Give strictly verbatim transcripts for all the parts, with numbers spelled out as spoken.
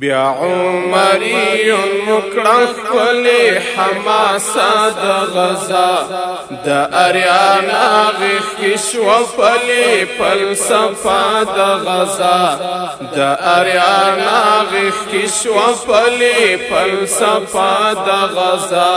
بیا عمری مکړه خپلې حماسه د غزا د اریانا غیخ کې شوه پلې فلسفه د غزا د اریانا غیخ کې شوه پلې فلسفه د غزا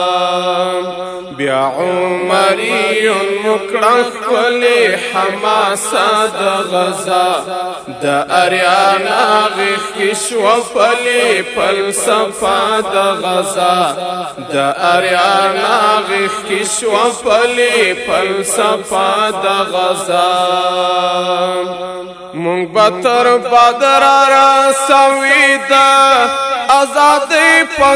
بیا عمری مکړه خپلې حماسه د غزا د اریانا غیخ کې شوه پلې فلسفه د غزا د اریانا غیخ کې شوه پلې فلسفه د غزا مونږ به تر بدر رسوي د ازادۍ په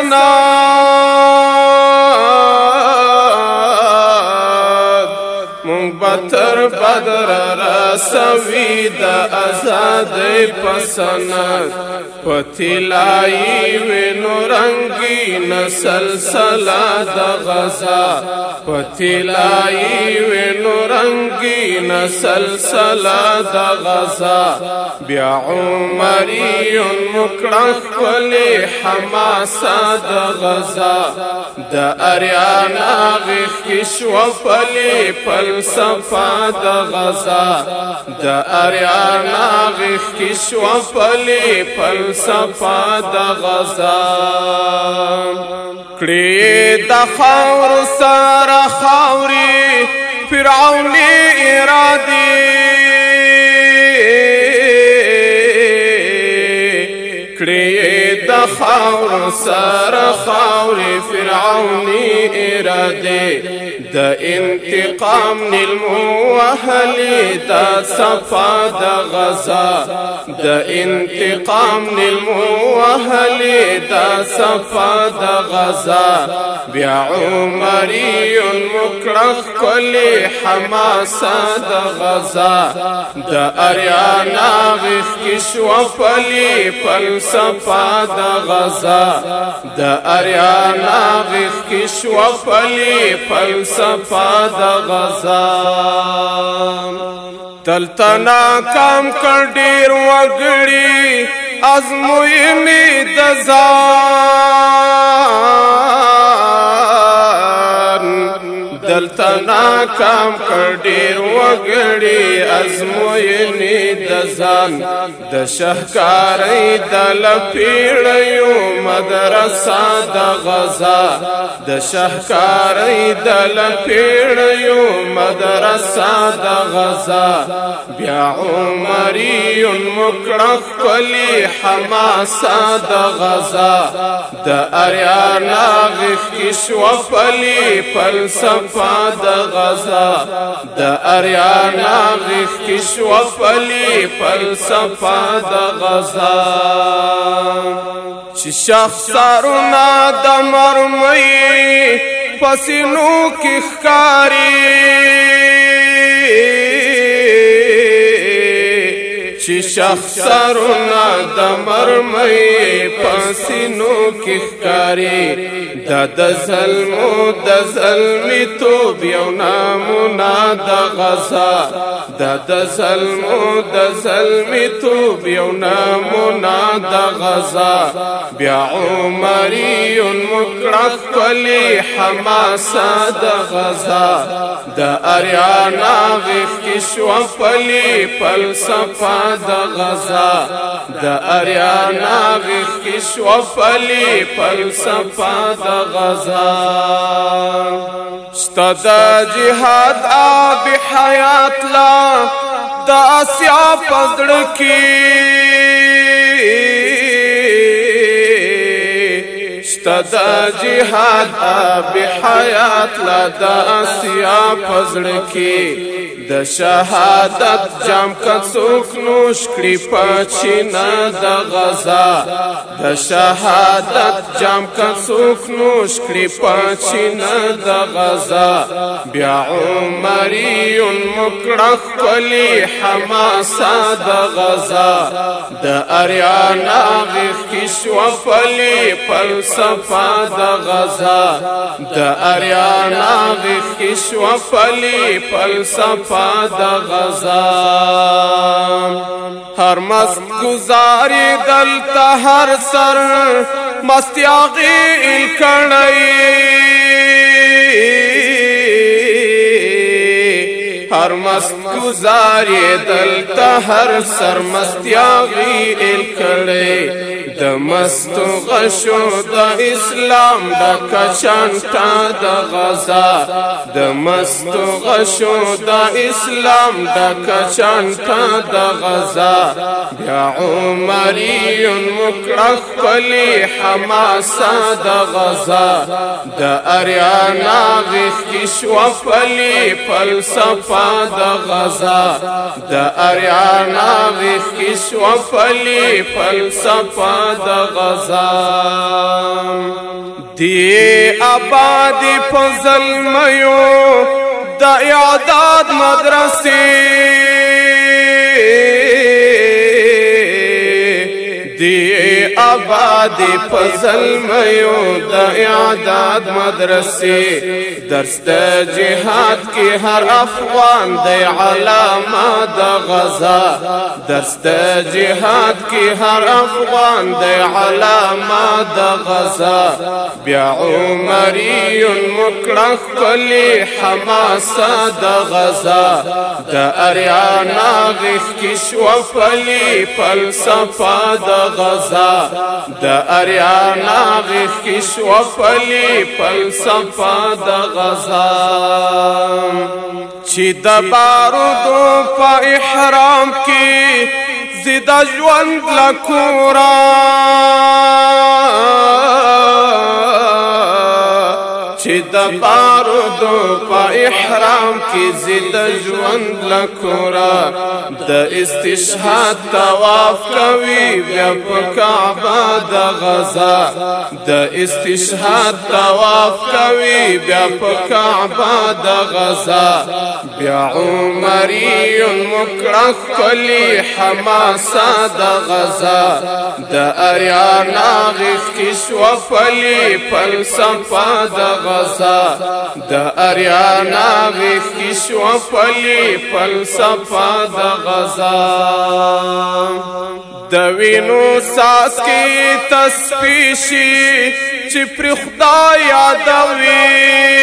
سند مونږ به تر بدر رسوي د ازادۍ په سند په طلایي وینو رنګین سلسله د غزا په طلایي وینو رنګین سلسله د غزا بیا عمری مکړه خپلې حماسه د غزا د اریانا غیخ کې شوه پلې فلسفه د غزا د اریانا غیخ کې شوه پلې فلسفه د غزا کړي د خاور سره خاوري فرعوني ارادي کړي د خاور سره خاوري فرعوني ارادي د انتقام نلموهلی د صفا د غزا د انتقام نلموهلی د صفا د غزا بیا عمری مکړه خپلې حماسه د غزا د اریانا غیخ کې شوه پلې فلسفه د غزا د اریانا غیخ کې شوه پلې فلسفه د غزا دلته کام کړ ډېر وګړي ازموینې د ځان دلته ناکام کړ ډېر وګړي ازموینې د ځان د شهکارۍ د لپیړیو مدرسه د غزا د شهکارۍ د لپیړیو مدرسه د غزا بیا عمری مکړه خپلې حماسه د غزا د اریانا غیخ کې شوه پلې فلسفه د غزا د اریانا غیخ کې شوه پلې فلسفه د غزا چې شخسارونه د مرمۍ پسینو کې ښکاري چې شخسارونه د مرمۍ پسینو کې ښکاري دا د ظلمو د ظلمیتوب یو نمونه د غزا دا د ظلمو د ظلمیتوب یو نمونه د غزا بیا عمری مکړه خپلې حماسه د غزا د اریانا غیخ کې شوه پلې فلسفه د غزا د اریانا غیخ کې شوه پلې فلسفه د غزا شته د جهاد آب حیات لا د آسیا په زړه کې شته د جهاد آب حیات لا د آسیا په زړه کې د شهادت جام که څوک نوش کړي په چینه د غزا د شهادت جام که څوک نوش کړي په چینه د غزا بیا عمری مکړه خپلې حماسه د غزا د اریانا غیخ کې شوه پلې فلسفه د غزا د اریانا غیخ کې شوه پلې فلسفه فلسفه د غزا هر مست گزاری دلتا هر سر مستیاغی الکڑی هر مست گزاری دلتا هر سر مستیاغی الکڑی د مستو غشو د اسلام د کچانتا د غزا د مستو غشو د اسلام د کچانتا د غزا بیا عمریون مکړه خپلې حماسه د غزا د اریانا غیخ کې شوه پلې فلسفه د غزا د اریانا غیخ کې شوه پلې فلسفه د غزا دی آبادی په ظلمیو د اعداد مدرسې دی آبادی په ظلمیو د اعداد مدرسې درس د جهاد کې هر افغان د علامه د غزا درس د جهاد کې هر افغان د علامه د غزا بیا عمریون مکړه خپلې حماسه د غزا د اریانا غیخ کې شوه پلې فلسفه د غزا د اریانا غیخ کې شوه پلې فلسفه د غزا چې د بارودو په احرام کې زیده ژوند لکورا چې د بارودو په احرام کې زیده ژوند لکورا د استشهاد طواف کوي بیا په کعبه د غزا د استشهاد طواف کوي بیا په کعبه د غزا بیا عمریون مکړه خپلې حماسه د غزا د اریانا غیخ کې شوه پلې فلسفه د غزا د اریانا غیخ کې شوه پلې فلسفه د غزا د وینو ساس کې تسبیح شي چې پر خدای یادوي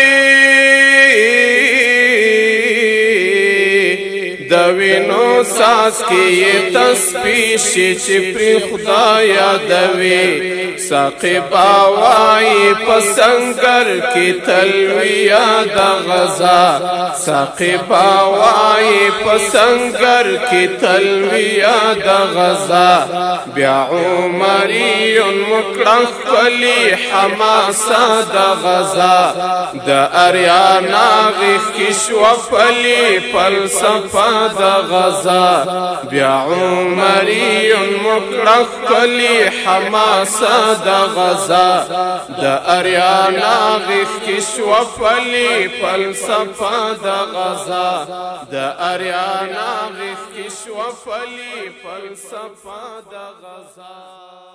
د وینو ساس کې تسبیح شي چې پر خدای یادوي ساقي باوای پسنګر کې تلویا د غزا ساقي باوای پسنګر کې تلویا د غزا بیا عمریون مکړه خپلې حماسه د غزا د اریانا غیخ کې شوه پلې فلسفه د غزا بیا عمریون مکړه خپلې حماسه د غزا د اریانا غیخ کې شوه پلې فلسفه د غزا د اریانا غیخ کې شوه پلې فلسفه د غزا